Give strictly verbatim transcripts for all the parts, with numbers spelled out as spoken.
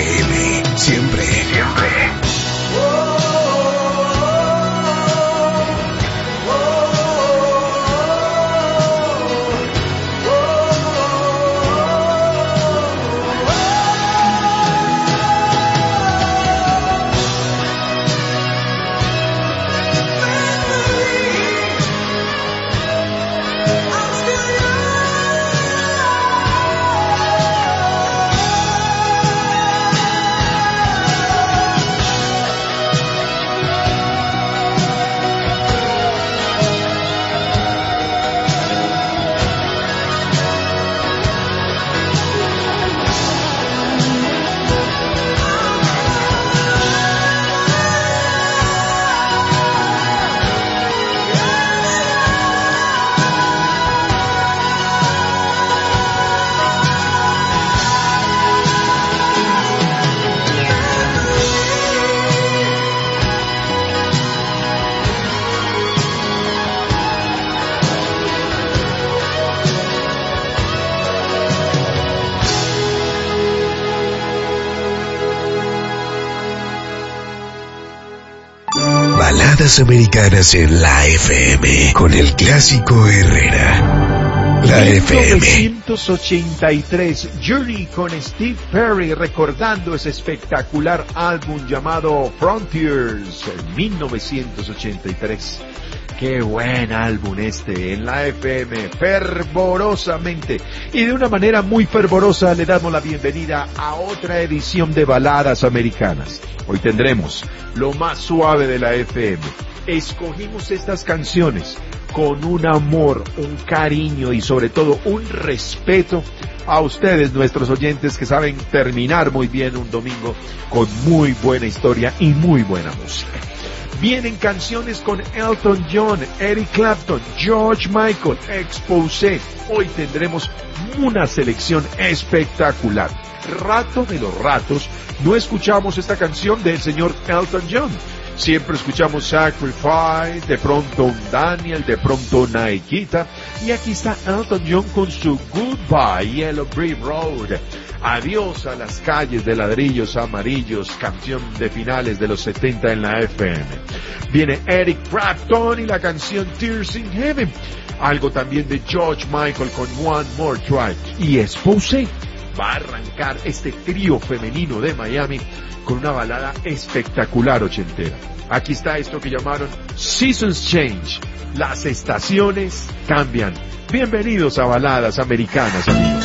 M. Siempre, siempre. Baladas americanas en la F M con el clásico Herrera. La F M. mil novecientos ochenta y tres, Journey con Steve Perry, recordando ese espectacular álbum llamado Frontiers en mil novecientos ochenta y tres. Qué buen álbum este en la F M, fervorosamente. Y de una manera muy fervorosa le damos la bienvenida a otra edición de Baladas Americanas. Hoy tendremos lo más suave de la F M. Escogimos estas canciones con un amor, un cariño y sobre todo un respeto a ustedes, nuestros oyentes, que saben terminar muy bien un domingo con muy buena historia y muy buena música. Vienen canciones con Elton John, Eric Clapton, George Michael, Exposé. Hoy tendremos una selección espectacular. Rato de los ratos no escuchamos esta canción del señor Elton John. Siempre escuchamos Sacrifice, de pronto un Daniel, de pronto una Nikita. Y aquí está Elton John con su Goodbye Yellow Brick Road. Adiós a las calles de ladrillos amarillos, canción de finales de los setenta en la F M. Viene Eric Clapton y la canción Tears in Heaven. Algo también de George Michael con One More Try. Y Exposé va a arrancar este trío femenino de Miami con una balada espectacular ochentera. Aquí está esto que llamaron Seasons Change. Las estaciones cambian. Bienvenidos a Baladas Americanas, amigos.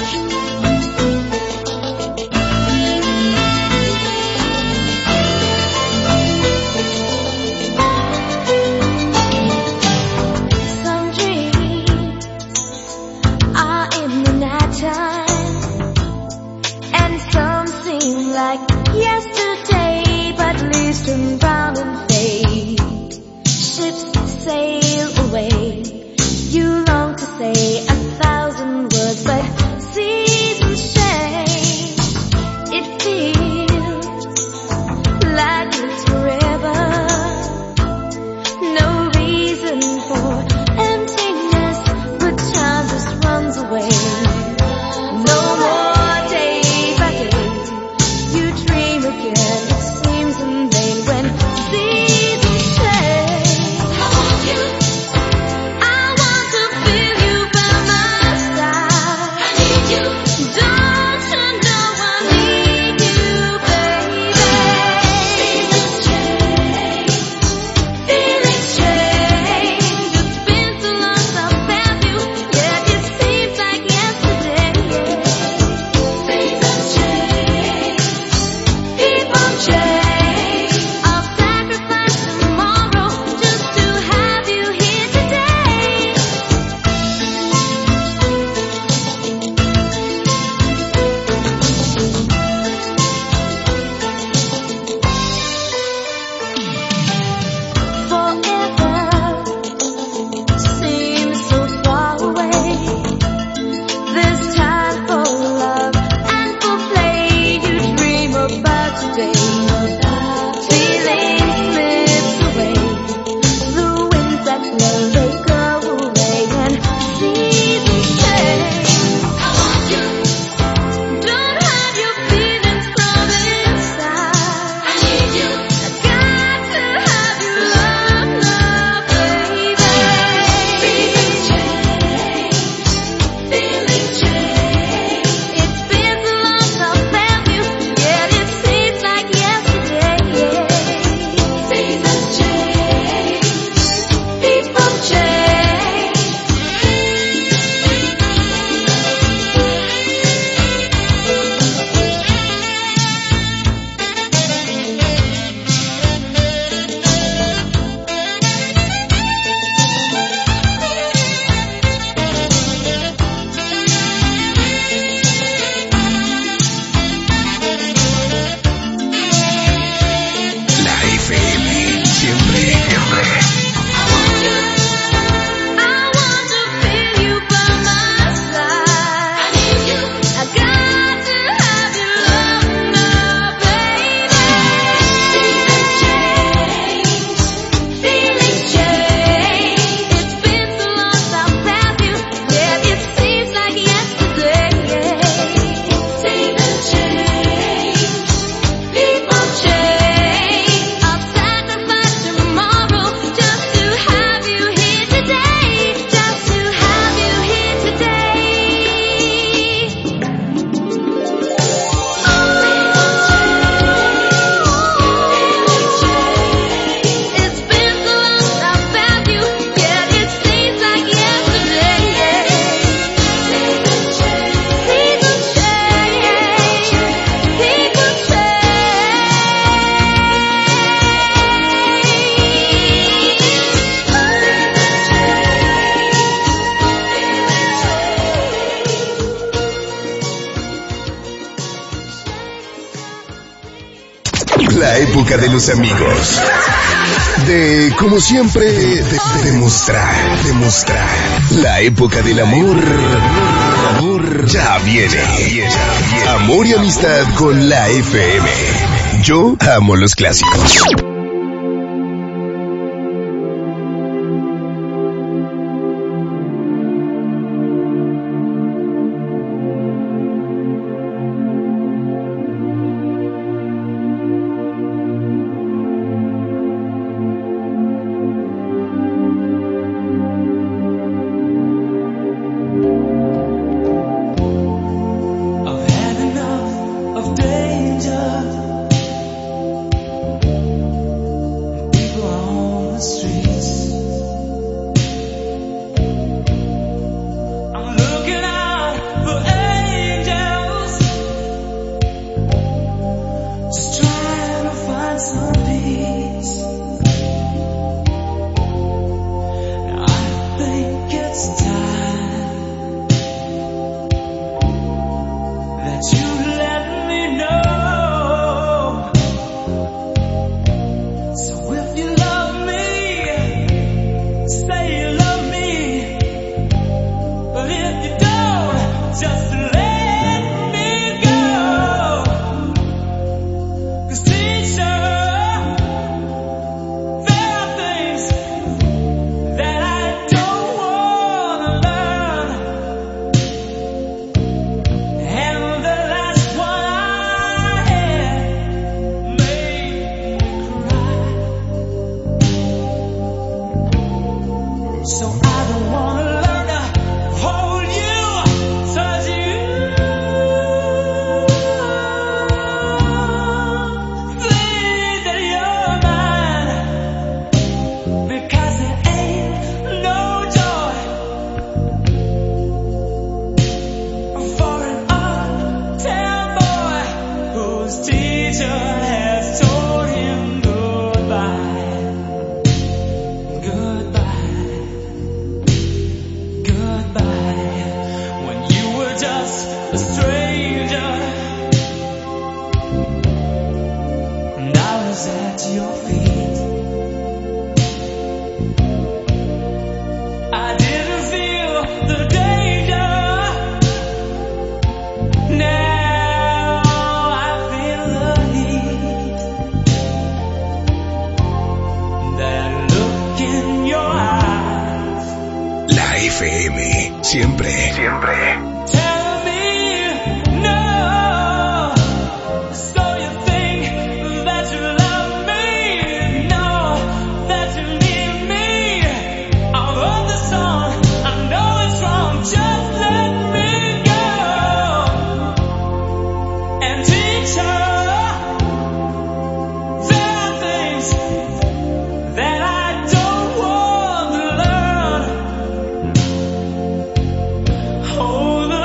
La época de los amigos. De, como siempre, de, de demostrar, demostrar. La época del amor. Amor ya viene. Ya viene. Amor y amistad con la F M. Yo amo los clásicos. Siempre, siempre. Hold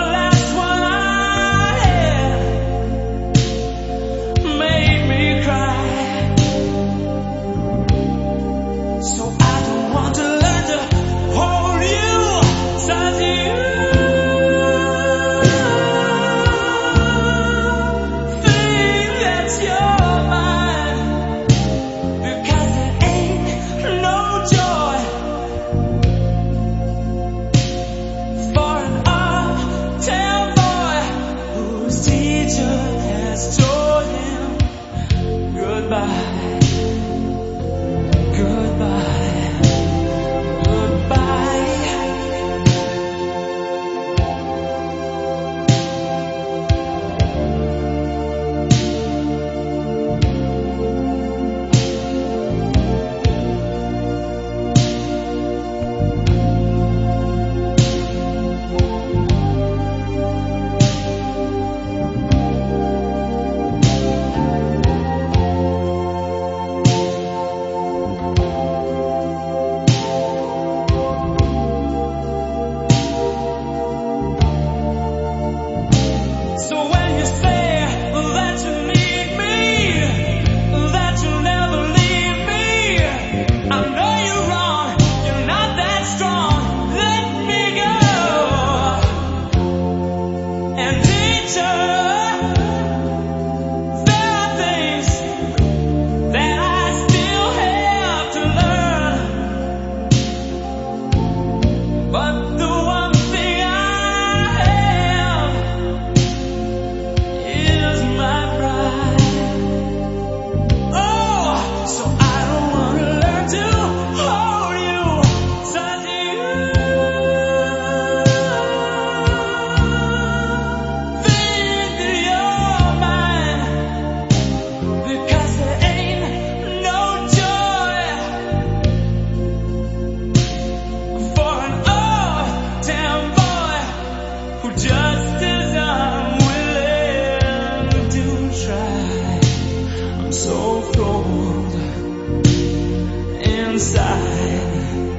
so cold inside.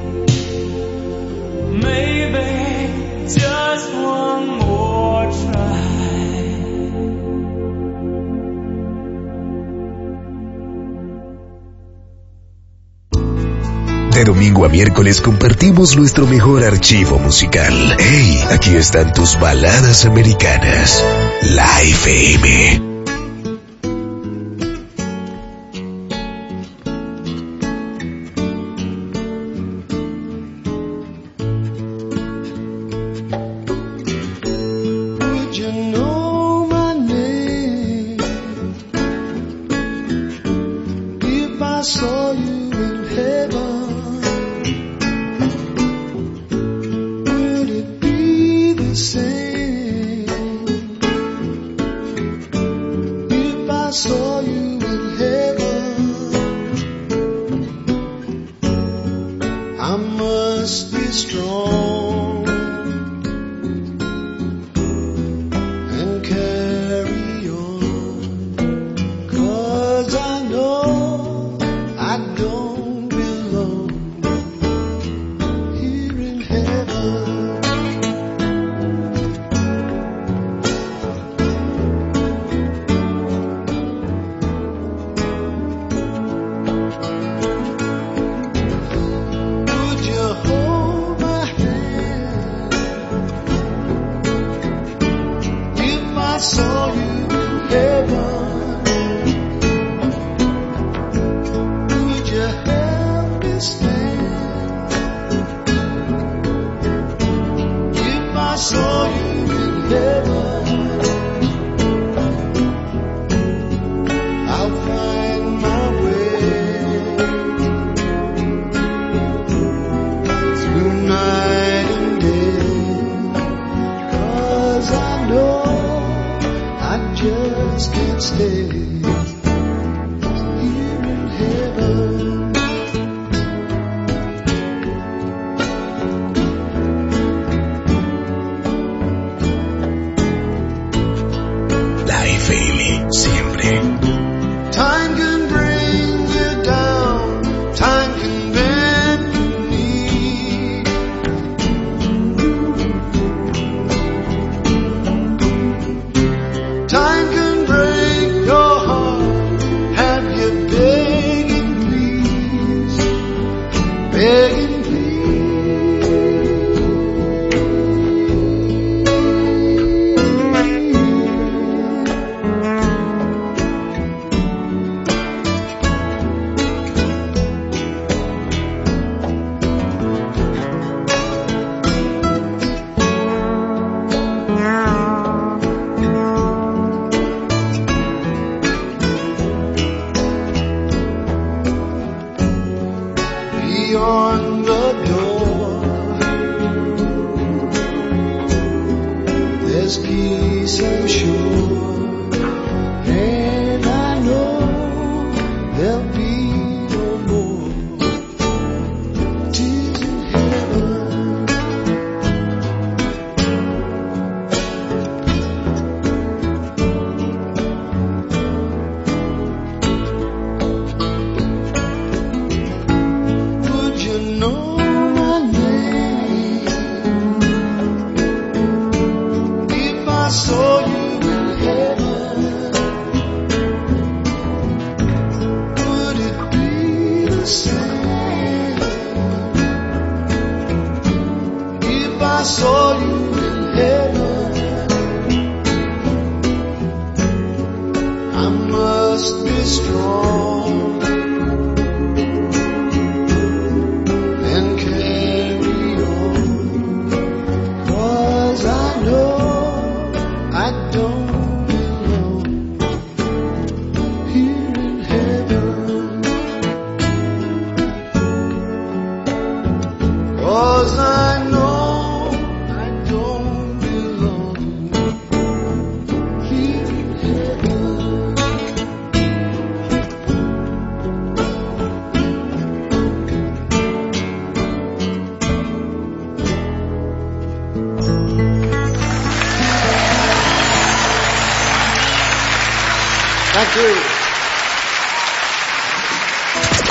Maybe just one more try. De domingo a miércoles compartimos nuestro mejor archivo musical. Hey, aquí están tus baladas americanas. La F M.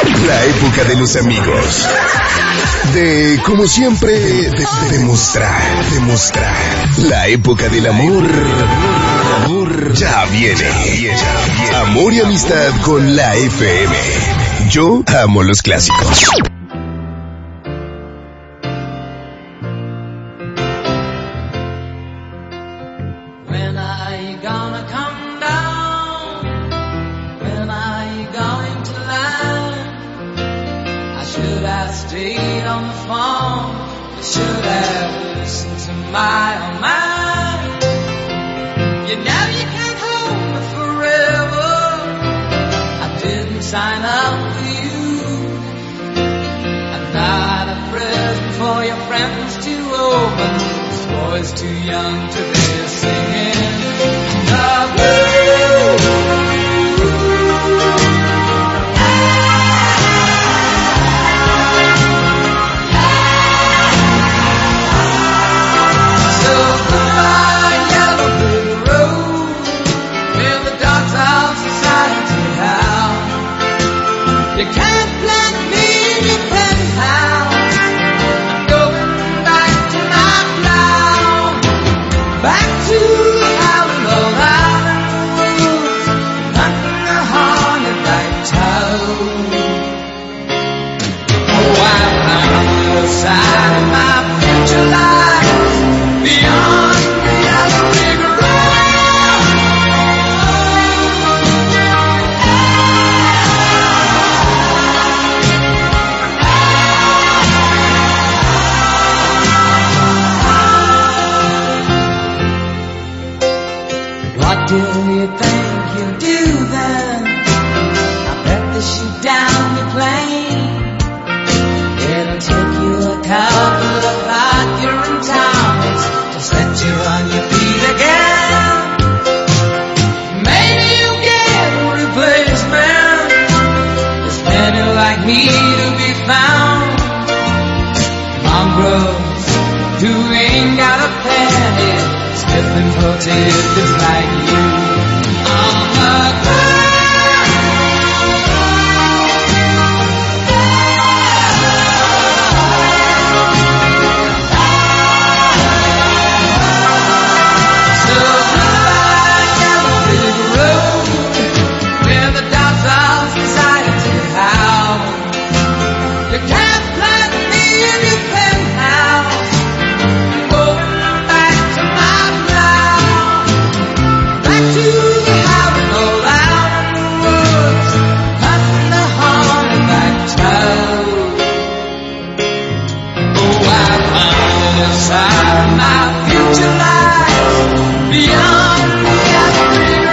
La época de los amigos. De, como siempre, de, de demostrar, demostrar. La época del amor. Amor ya viene. Amor y amistad con la F M. Yo amo los clásicos. When are you gonna come down? When are you going to land? I should have stayed on the phone. I should have listened to my own mind. You know you can't hold me forever. I didn't sign up for you. I'm not a present for your friends to open. This boy's too young to be singing the blues. So goodbye, yellow brick road, where the dogs of society howl. You can't plant me in your penthouse. I'm going back to my plow, back to howling all out in the woods, hunting a hornet-like toad. Oh, I found the other side of my future lies beyond the yellow brick What do you think you'll do then? I bet they shoot down your plane. It'll take you a couple of hot urine towns to set you on your feet again. Maybe you'll get a replacement. There's plenty like me to be found. Mongrels who ain't got a penny, stiffing for tickets like you on the ground. So goodbye, yellow brick road, where the dogs of society howl. You can't plant me in your penthouse. Going back to my plow, back to the howling all out in the woods, hunting the hornet-like toad. Oh, I found the other side of my future lies beyond the yellow brick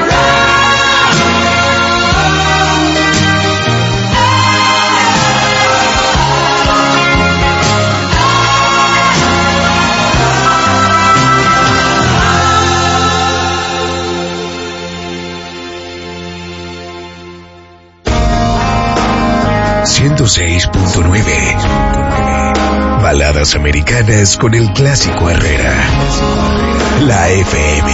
ciento seis punto nueve. Baladas americanas con el clásico Herrera. La F M.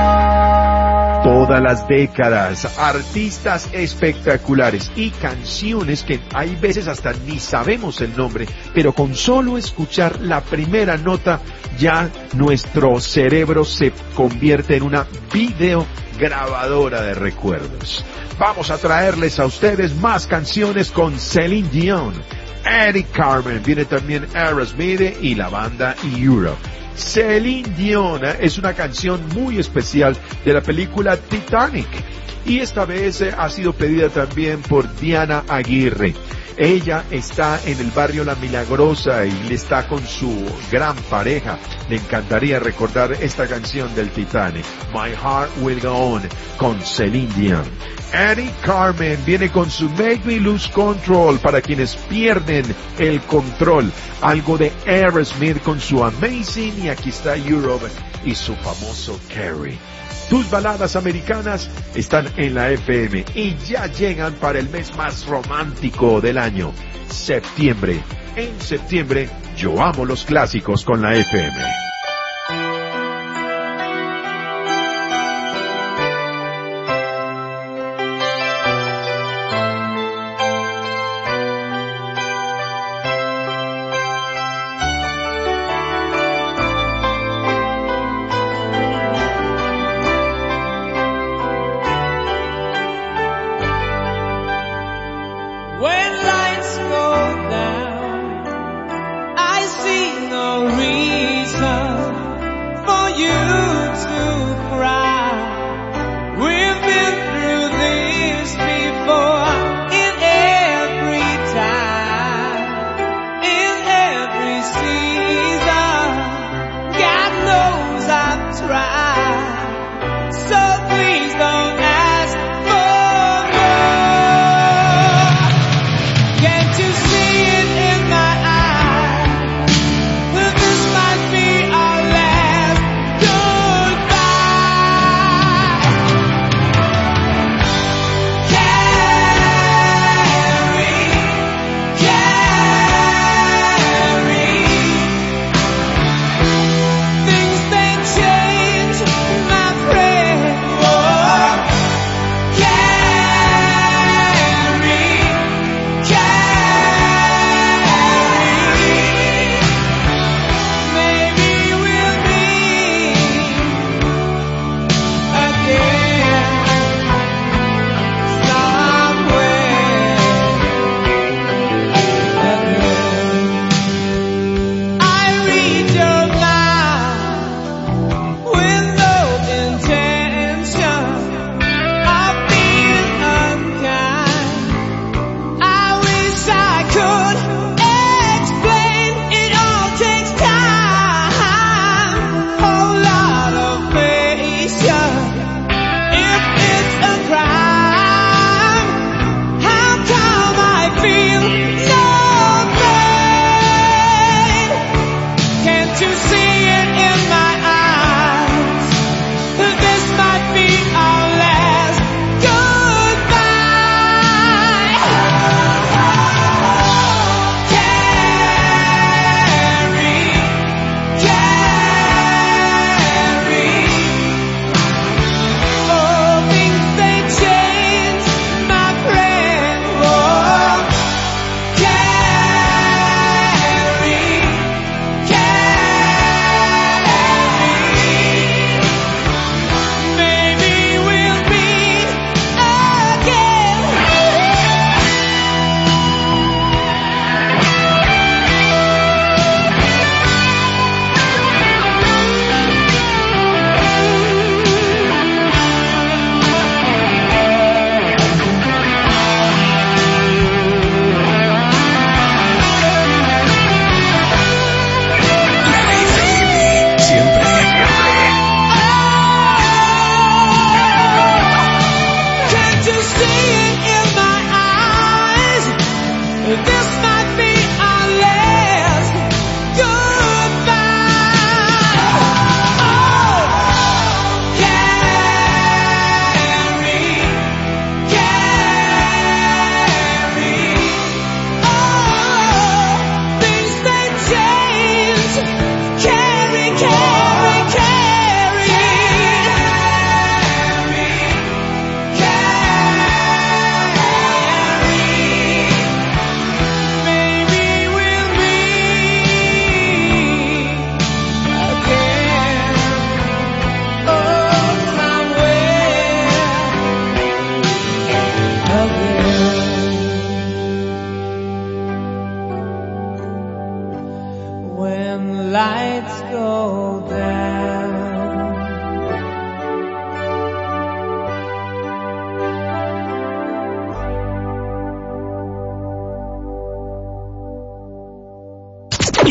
Todas las décadas, artistas espectaculares y canciones que hay veces hasta ni sabemos el nombre, pero con solo escuchar la primera nota ya nuestro cerebro se convierte en una videograbadora de recuerdos. Vamos a traerles a ustedes más canciones con Celine Dion, Eddie Carmen, viene también Aerosmith y la banda Europe. Celine Dion es una canción muy especial de la película Titanic y esta vez ha sido pedida también por Diana Aguirre. Ella está en el barrio La Milagrosa y está con su gran pareja. Le encantaría recordar esta canción del Titanic, My Heart Will Go On, con Celine Dion. Eddie Carmen viene con su Make Me Lose Control para quienes pierden el control. Algo de Aerosmith con su Amazing, y aquí está Europe y su famoso Carrie. Tus baladas americanas están en la F M y ya llegan para el mes más romántico del año, septiembre. En septiembre, yo amo los clásicos con la F M.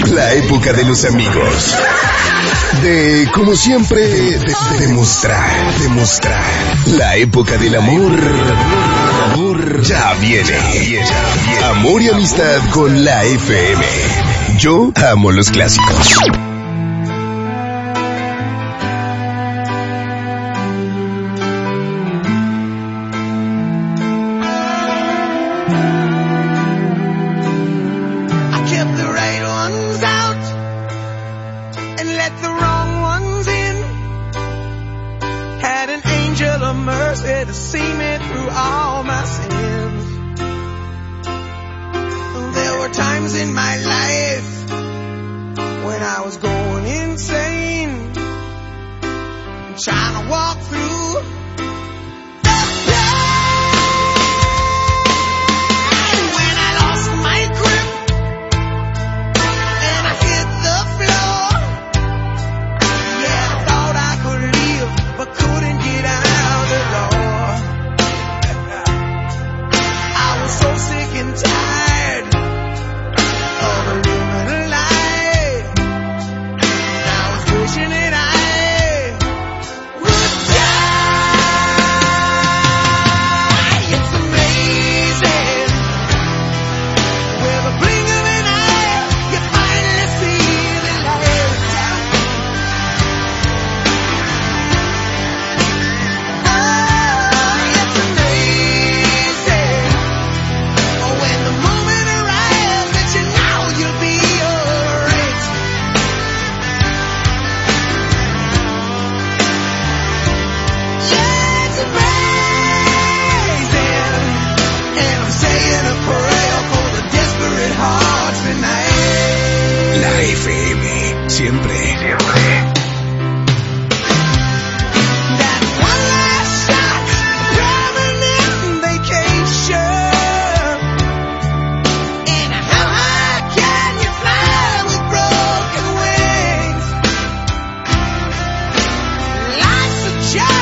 La época de los amigos. De, como siempre, de, de, demostrar, demostrar. La época del amor. Amor ya viene. Amor y amistad con la F M. Yo amo los clásicos.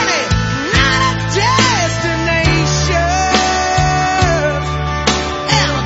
Destination, and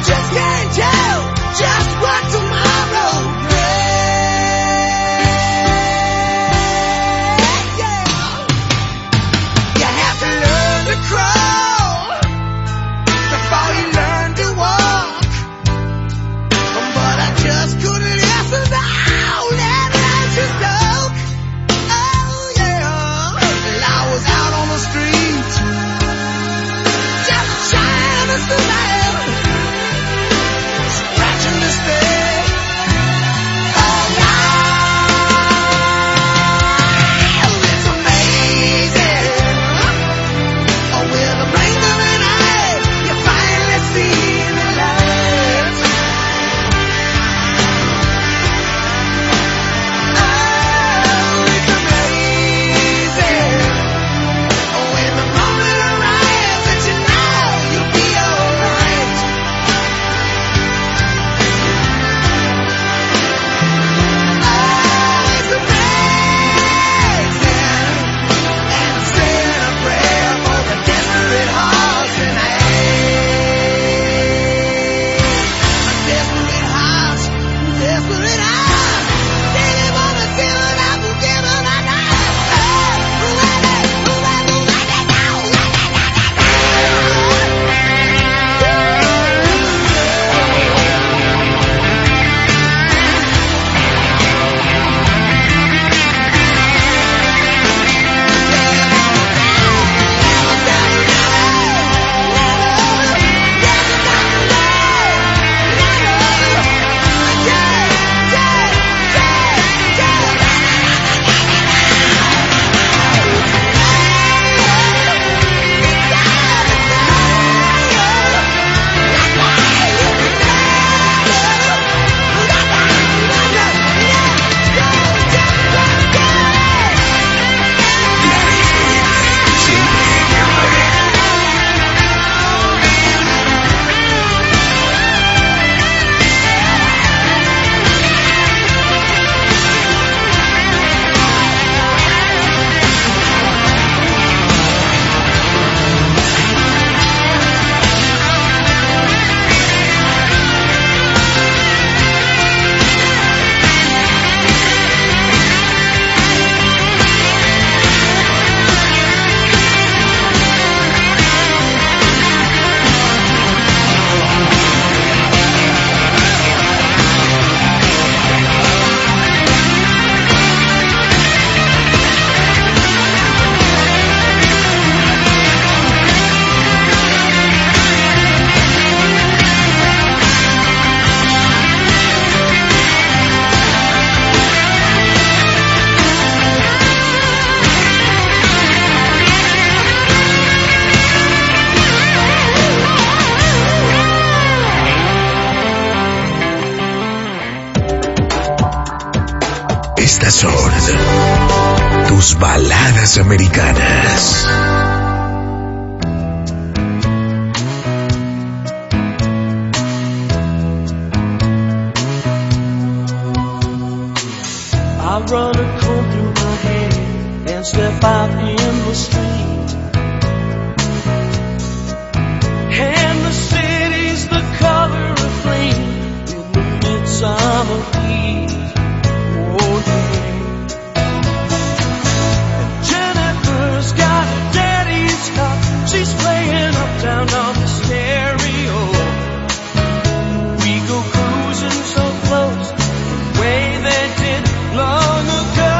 Estas son tus baladas americanas. I run a comb through my hair and step out in the street. And the city's the color of flame in the midsummer heat. Oh yeah. And Jennifer's got a daddy's car. She's playing uptown on the stereo. We go cruising so close, the way they did long ago.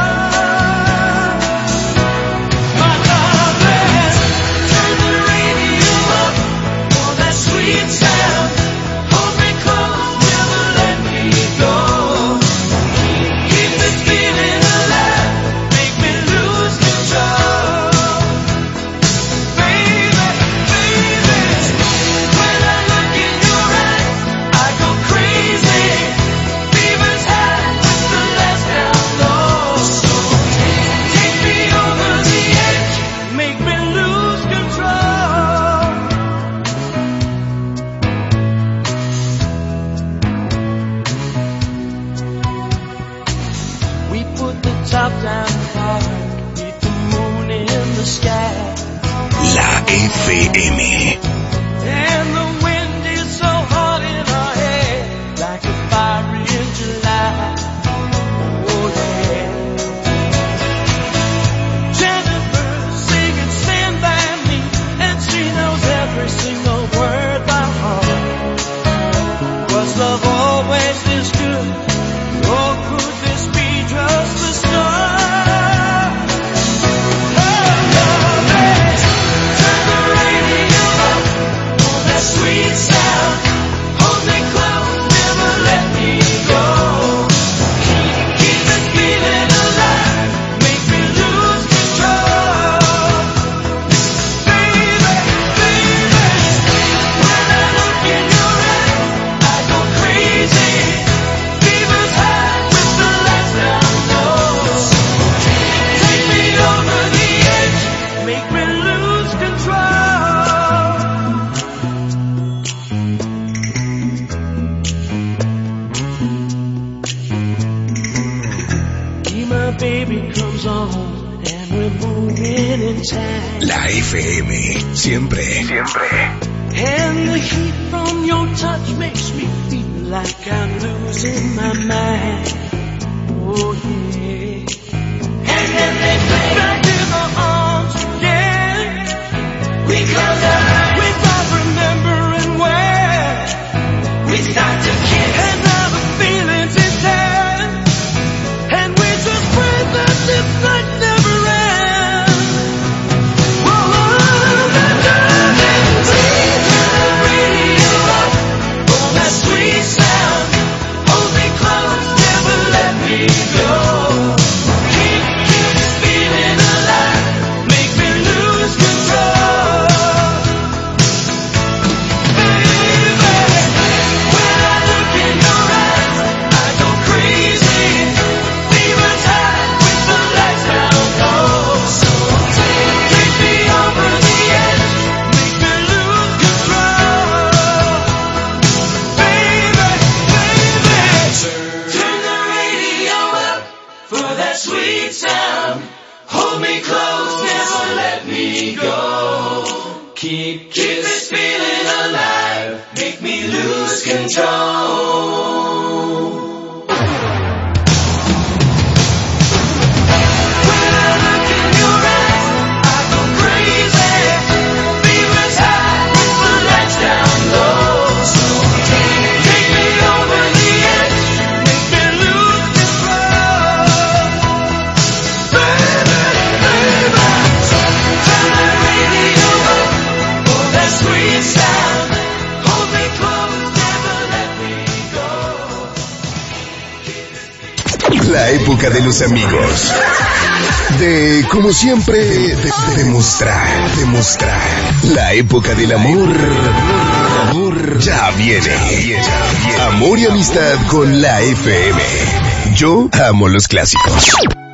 My darling, turn the radio up for that sweet sound. Hold me close, never let me go. Keep this feeling alive, make me lose control. Baby, baby, when I look in your eyes, I go crazy. Fever's high with the lights down low. So take me over the edge, make me lose control. We put the top down hard, beat the moon in the sky. La F M. And the wind is so hot in our hair, like a fire in July. Oh yeah. Jennifer's singing Stand By Me, and she knows every single word by heart. Was love always this good, or could this be just the start? Oh, darling, turn the radio up for that sweet sound. Hold me close, never let me go. Keep, keep this feeling alive, make me lose control. Baby, baby, when I look in your eyes, I go crazy. Fever's high with the lights down low. Take me over the edge, make me lose control. Me, my baby comes on, and we're moving in time. La F M. Siempre. Siempre. And the heat from your touch makes me feel like I'm losing my mind. Oh yeah. And then they play back in the arms again. We close our eyes without remembering where we start to kiss. And now the feelings is there, and we just pray that this night never ends. Whoa, darling, please turn the radio up for that sweet sound. Hold me close, never let me go. Keep, keep this feeling alive, make me lose control. Baby, when I look in your eyes, I go crazy. Fever's high with the lights down low. So take me over the edge, make me lose control. Baby, baby, turn the radio up for that sweet sound. Hold me close, never let me go. Keep, keep this feeling alive, make me lose control. When I look in your eyes, I go crazy. Fever's high with the lights down low. So take me over the edge, make me lose control. Baby, baby, turn the radio up for that sweet sound. Hold me close, never let me go. La época de los amigos. De, como siempre, de, de demostrar, demostrar. La época del amor. Amor ya viene. Amor y amistad con la F M. Yo amo los clásicos.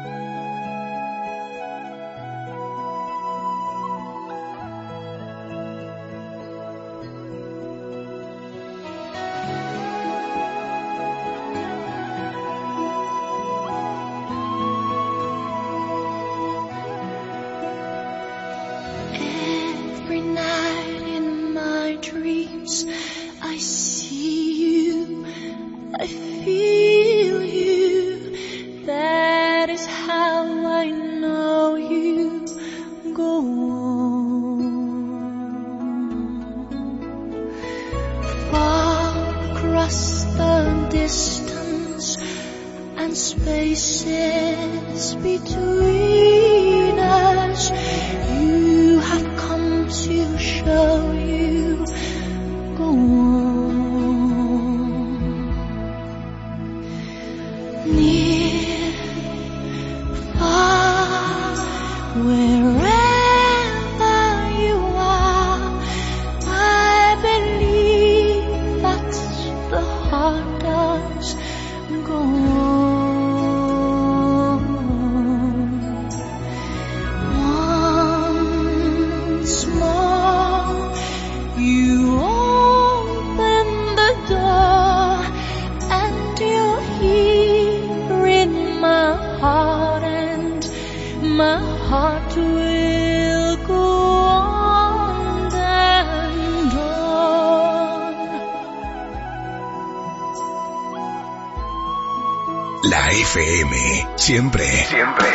La F M, siempre, siempre.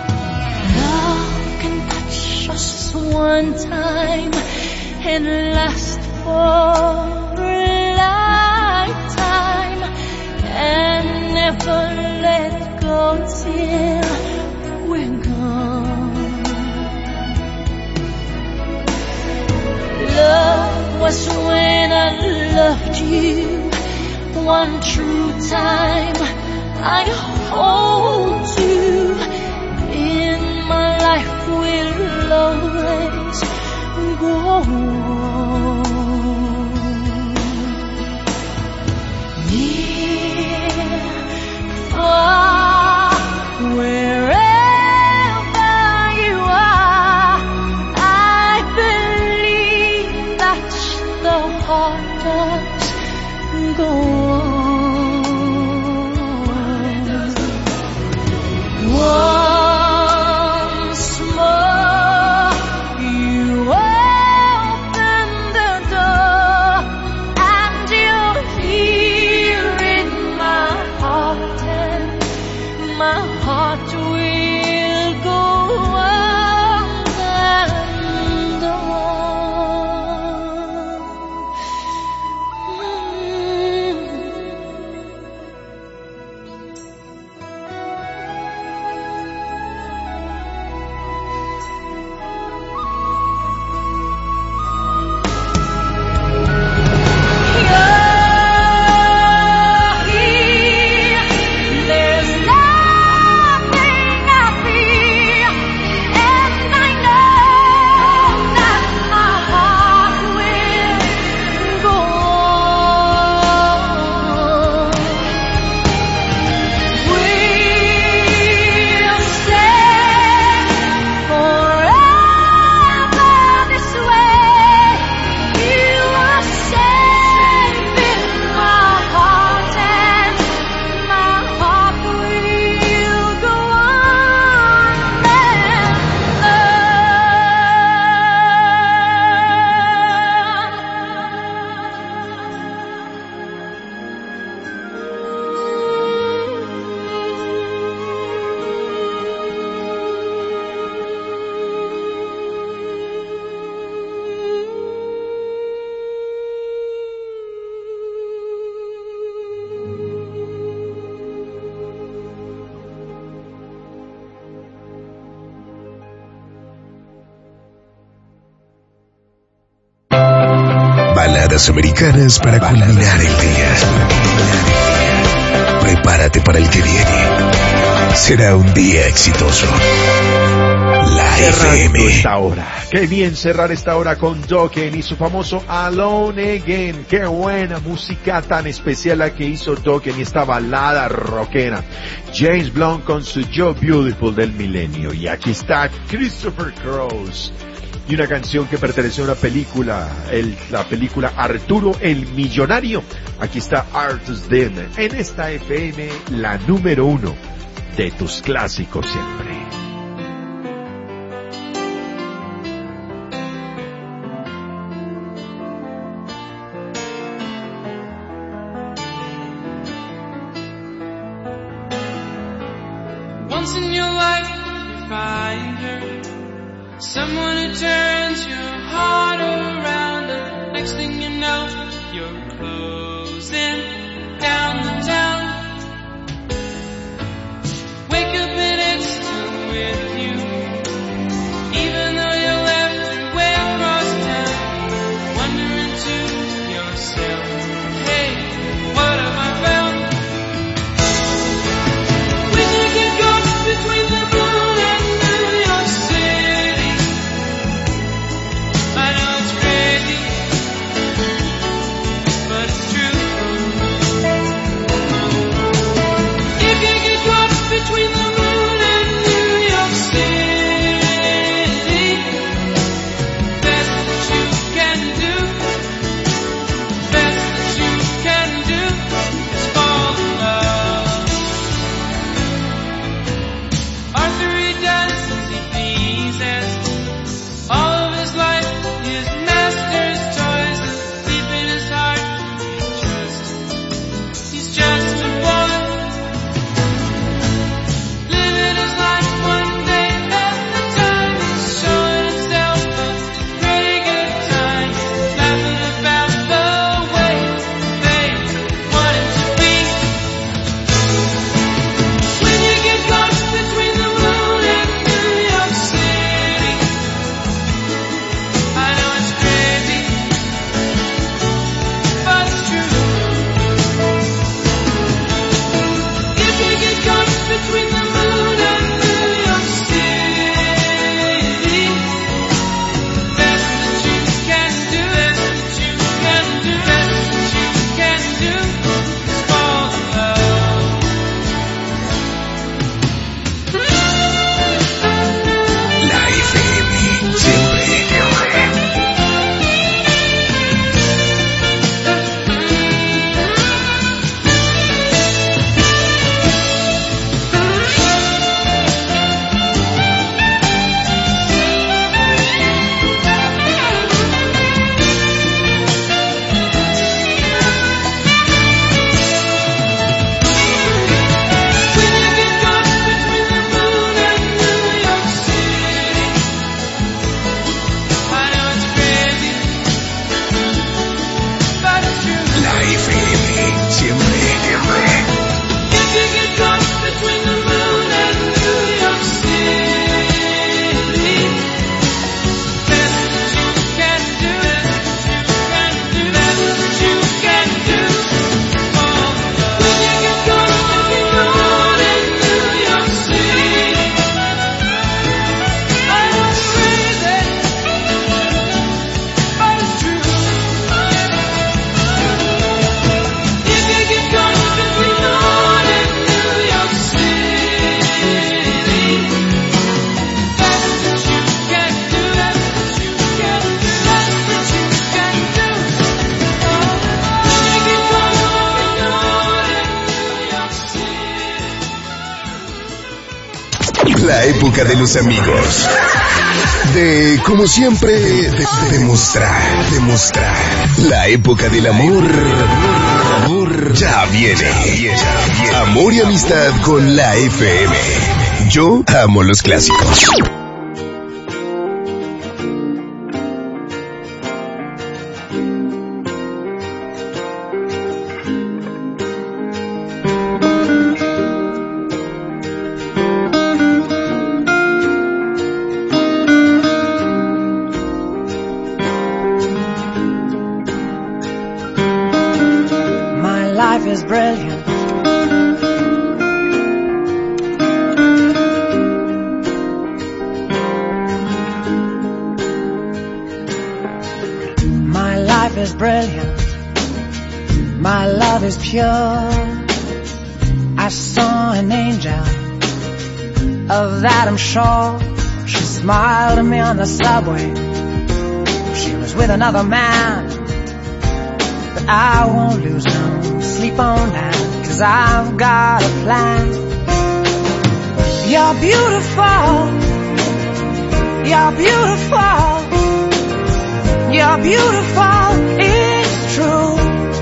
Love can touch us one time and last for a lifetime and never let go till we're gone. Love was when I loved you one true time. I hold you in my life will always go on. Near, far, wherever you are, I believe that the heart does go on. Once more, you open the door, and you're here in my heart, and my heart will go on and on. Baladas americanas para culminar el día. Prepárate para el que viene. Será un día exitoso. La cerrando esta hora. Qué bien cerrar esta hora con Dokken y su famoso Alone Again. Qué buena música tan especial la que hizo Dokken y esta balada rockera. James Blunt con su You're Beautiful del milenio. Y aquí está Christopher Cross y una canción que perteneció a una película, el, la película Arturo el Millonario. Aquí está Arthur's Den en esta F M, la número uno de tus clásicos siempre. Once in your life you find her, someone who turns your heart around, and next thing you know you're closing down the town. Wake up and it's still with you, even though you left way across town, wondering to yourself, hey, what have I found? When you get caught between the moon and New York City, I know it's crazy, but it's true. If you get caught between the moon and New York City, best that you can do, best that you can do is fall in love. Arthur, he does as he pleases, all of his life his master's toys, and deep in his heart he just, he's just a boy, living his life one day at a time, he's showing himself a pretty good time, laughing about the way they want him to be. When you get caught between the moon and New York City, I know it's crazy, but it's true. If you get caught between the moon and New York City, best that you can do, best that you can do, best that you can do is fall in love. La F M, siempre. When you get caught between the moon and New York City, I know it's crazy, but it's true. La F M, siempre. If you get caught between the moon and New York City, best that you can do, best that you can do, fall in love. When you get caught between the moon and New York City, I know it's crazy, but it's true. If you get caught between the moon and New York City, best that you can do, best that you can do, best that you can do. When you get caught between the moon and New York City. La época de los amigos. De, como siempre, de, de demostrar, demostrar. La época del amor. Amor ya viene. Amor y amistad con la F M. Yo amo los clásicos. My life is brilliant. life is brilliant. My love is pure. I saw an angel, of that I'm sure. She smiled at me on the subway. She was with another man, but I won't lose no sleep on that, 'cause I've got a plan. You're beautiful. You're beautiful. You're beautiful. It's true.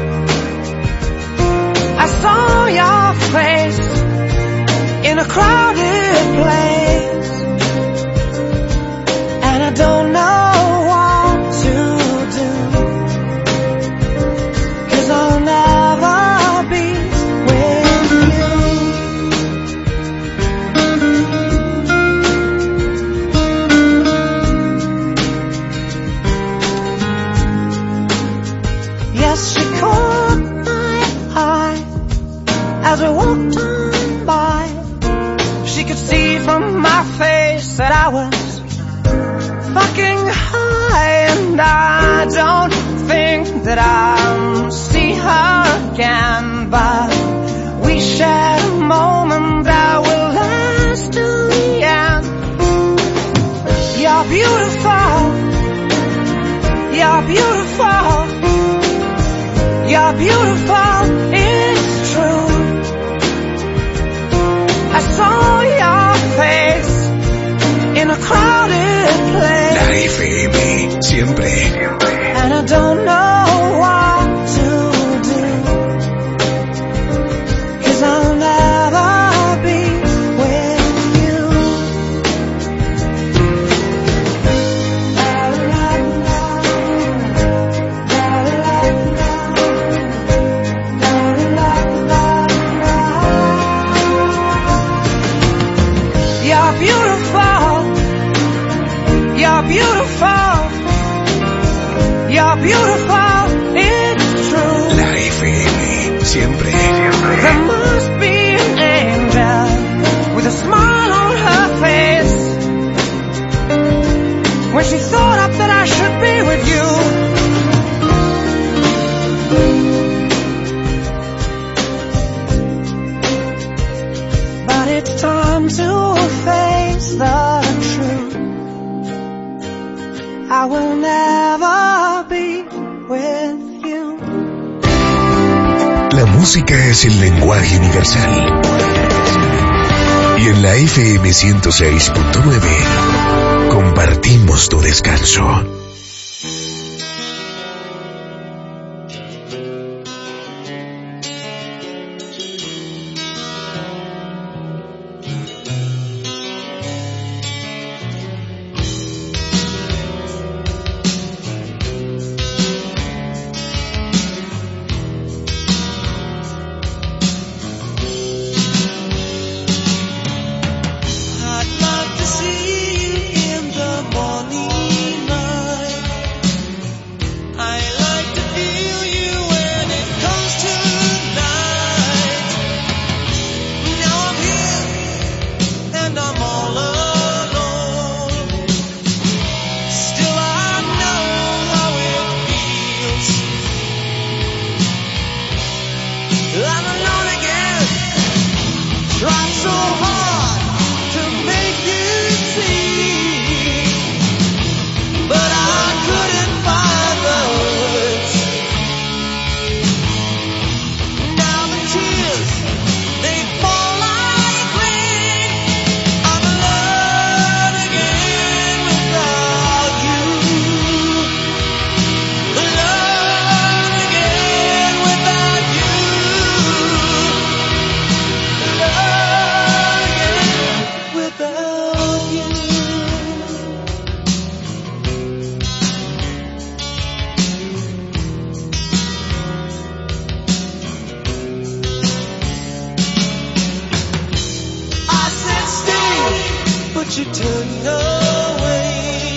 I saw your face in a crowded place, and I don't know what to do, 'cause I'll never be with you. Yes, she caught my eye as we walked on by. She could see from my face that I was fucking high, and I don't think that I'll see her again, but we shared a moment that will last till the end. You're beautiful. You're beautiful. You're beautiful. It's true. I saw your face in a crowded place. La F M, siempre. And I don't know what to do, 'cause I'll never be with you. La, la, la. La, la, la. La, la, la, la. You're beautiful. You're beautiful. You're beautiful. It's true. La F M, siempre. There must be an angel with a smile on her face when she thought up that I should be with you. But it's time to face the truth. I will never be with you. La música es el lenguaje universal. Y en la F M ciento seis punto nueve compartimos tu descanso. I'd love to see you in the morning light. I like to feel you when it comes to night. Now I'm here and I'm all alone. Still I know how it feels. I'm alone again. Tried so hard to make you see, but I couldn't find the words. Now the tears, they fall like rain. I'm alone again without you. Alone again without you. Alone again without you. I said stay, but you turned away.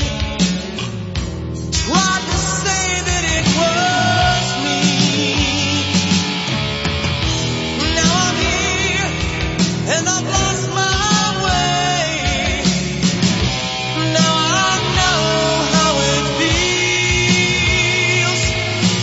Tried to say that it was me. Now I'm here and I've lost my way. Now I know how it feels.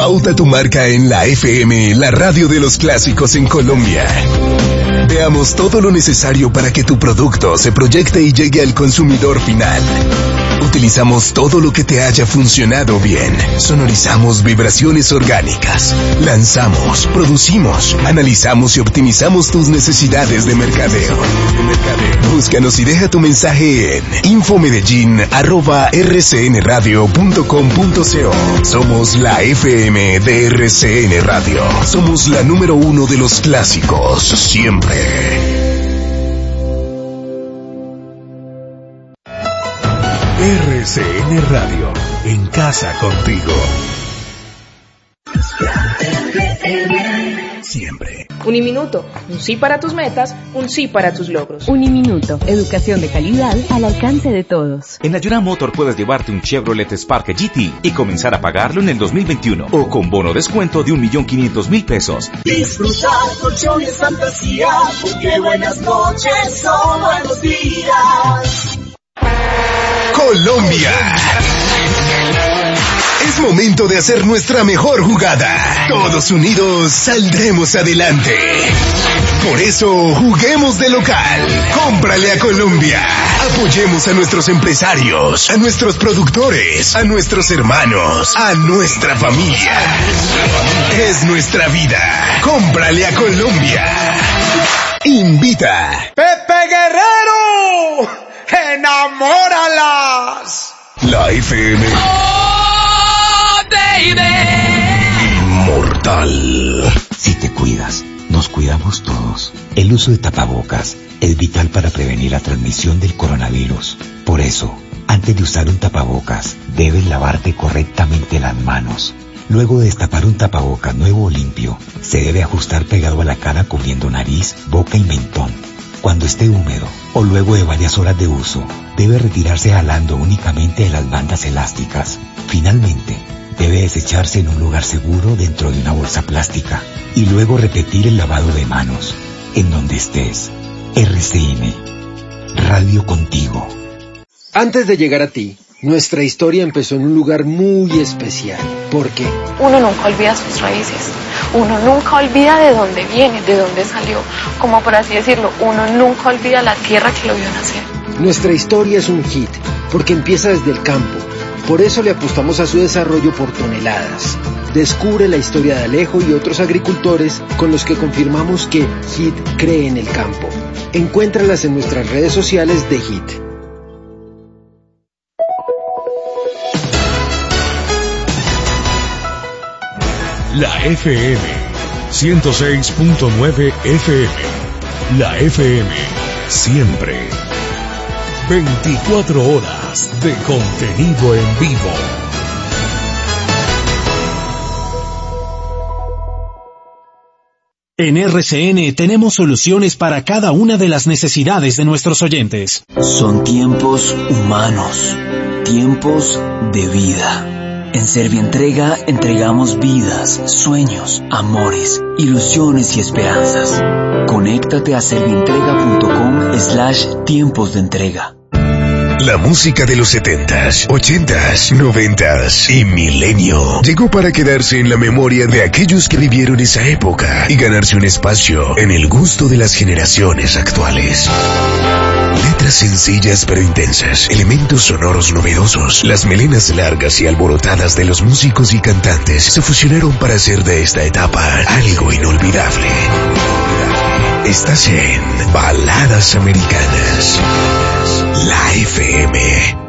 Pauta tu marca en la F M, la radio de los clásicos en Colombia. Veamos todo lo necesario para que tu producto se proyecte y llegue al consumidor final. Utilizamos todo lo que te haya funcionado bien. Sonorizamos vibraciones orgánicas. Lanzamos, producimos, analizamos y optimizamos tus necesidades de mercadeo. Búscanos y deja tu mensaje en infomedellín arroba r c n radio punto com punto co. Somos la F M de R C N Radio. Somos la número uno de los clásicos, siempre. R C N Radio, en casa contigo. Siempre. Uniminuto, un sí para tus metas, un sí para tus logros. Uniminuto, educación de calidad al alcance de todos. En Ayura Motor puedes llevarte un Chevrolet Spark G T y comenzar a pagarlo en el dos mil veintiuno o con bono descuento de un millón quinientos mil pesos. Disfrutar colchones fantasía, porque buenas noches son buenos días. Colombia. Es momento de hacer nuestra mejor jugada. Todos unidos saldremos adelante. Por eso, juguemos de local. Cómprale a Colombia. Apoyemos a nuestros empresarios, a nuestros productores, a nuestros hermanos, a nuestra familia. Es nuestra vida. Cómprale a Colombia. Invita. Pepe Guerrero, enamóralas. La F M. Oh, baby. Inmortal. Si te cuidas, nos cuidamos todos. El uso de tapabocas es vital para prevenir la transmisión del coronavirus. Por eso, antes de usar un tapabocas, debes lavarte correctamente las manos. Luego de destapar un tapabocas nuevo o limpio, se debe ajustar pegado a la cara cubriendo nariz, boca y mentón. Cuando esté húmedo o luego de varias horas de uso, debe retirarse jalando únicamente de las bandas elásticas. Finalmente, debe desecharse en un lugar seguro dentro de una bolsa plástica y luego repetir el lavado de manos. En donde estés. R C N. Radio contigo. Antes de llegar a ti, nuestra historia empezó en un lugar muy especial. ¿Por qué? Uno nunca olvida sus raíces. Uno nunca olvida de dónde viene, de dónde salió. Como por así decirlo, uno nunca olvida la tierra que lo vio nacer. Nuestra historia es un hit, porque empieza desde el campo. Por eso le apostamos a su desarrollo por toneladas. Descubre la historia de Alejo y otros agricultores con los que confirmamos que Hit cree en el campo. Encuéntralas en nuestras redes sociales de Hit. La F M, ciento seis punto nueve F M. La F M, siempre. veinticuatro horas de contenido en vivo. En R C N tenemos soluciones para cada una de las necesidades de nuestros oyentes. Son tiempos humanos, tiempos de vida. En Servientrega entregamos vidas, sueños, amores, ilusiones y esperanzas. Conéctate a servientrega.com slash tiempos de entrega. La música de los setentas, ochentas, noventas y milenio llegó para quedarse en la memoria de aquellos que vivieron esa época y ganarse un espacio en el gusto de las generaciones actuales. Letras sencillas pero intensas, elementos sonoros novedosos, las melenas largas y alborotadas de los músicos y cantantes se fusionaron para hacer de esta etapa algo inolvidable. Estás en Baladas Americanas. La F M.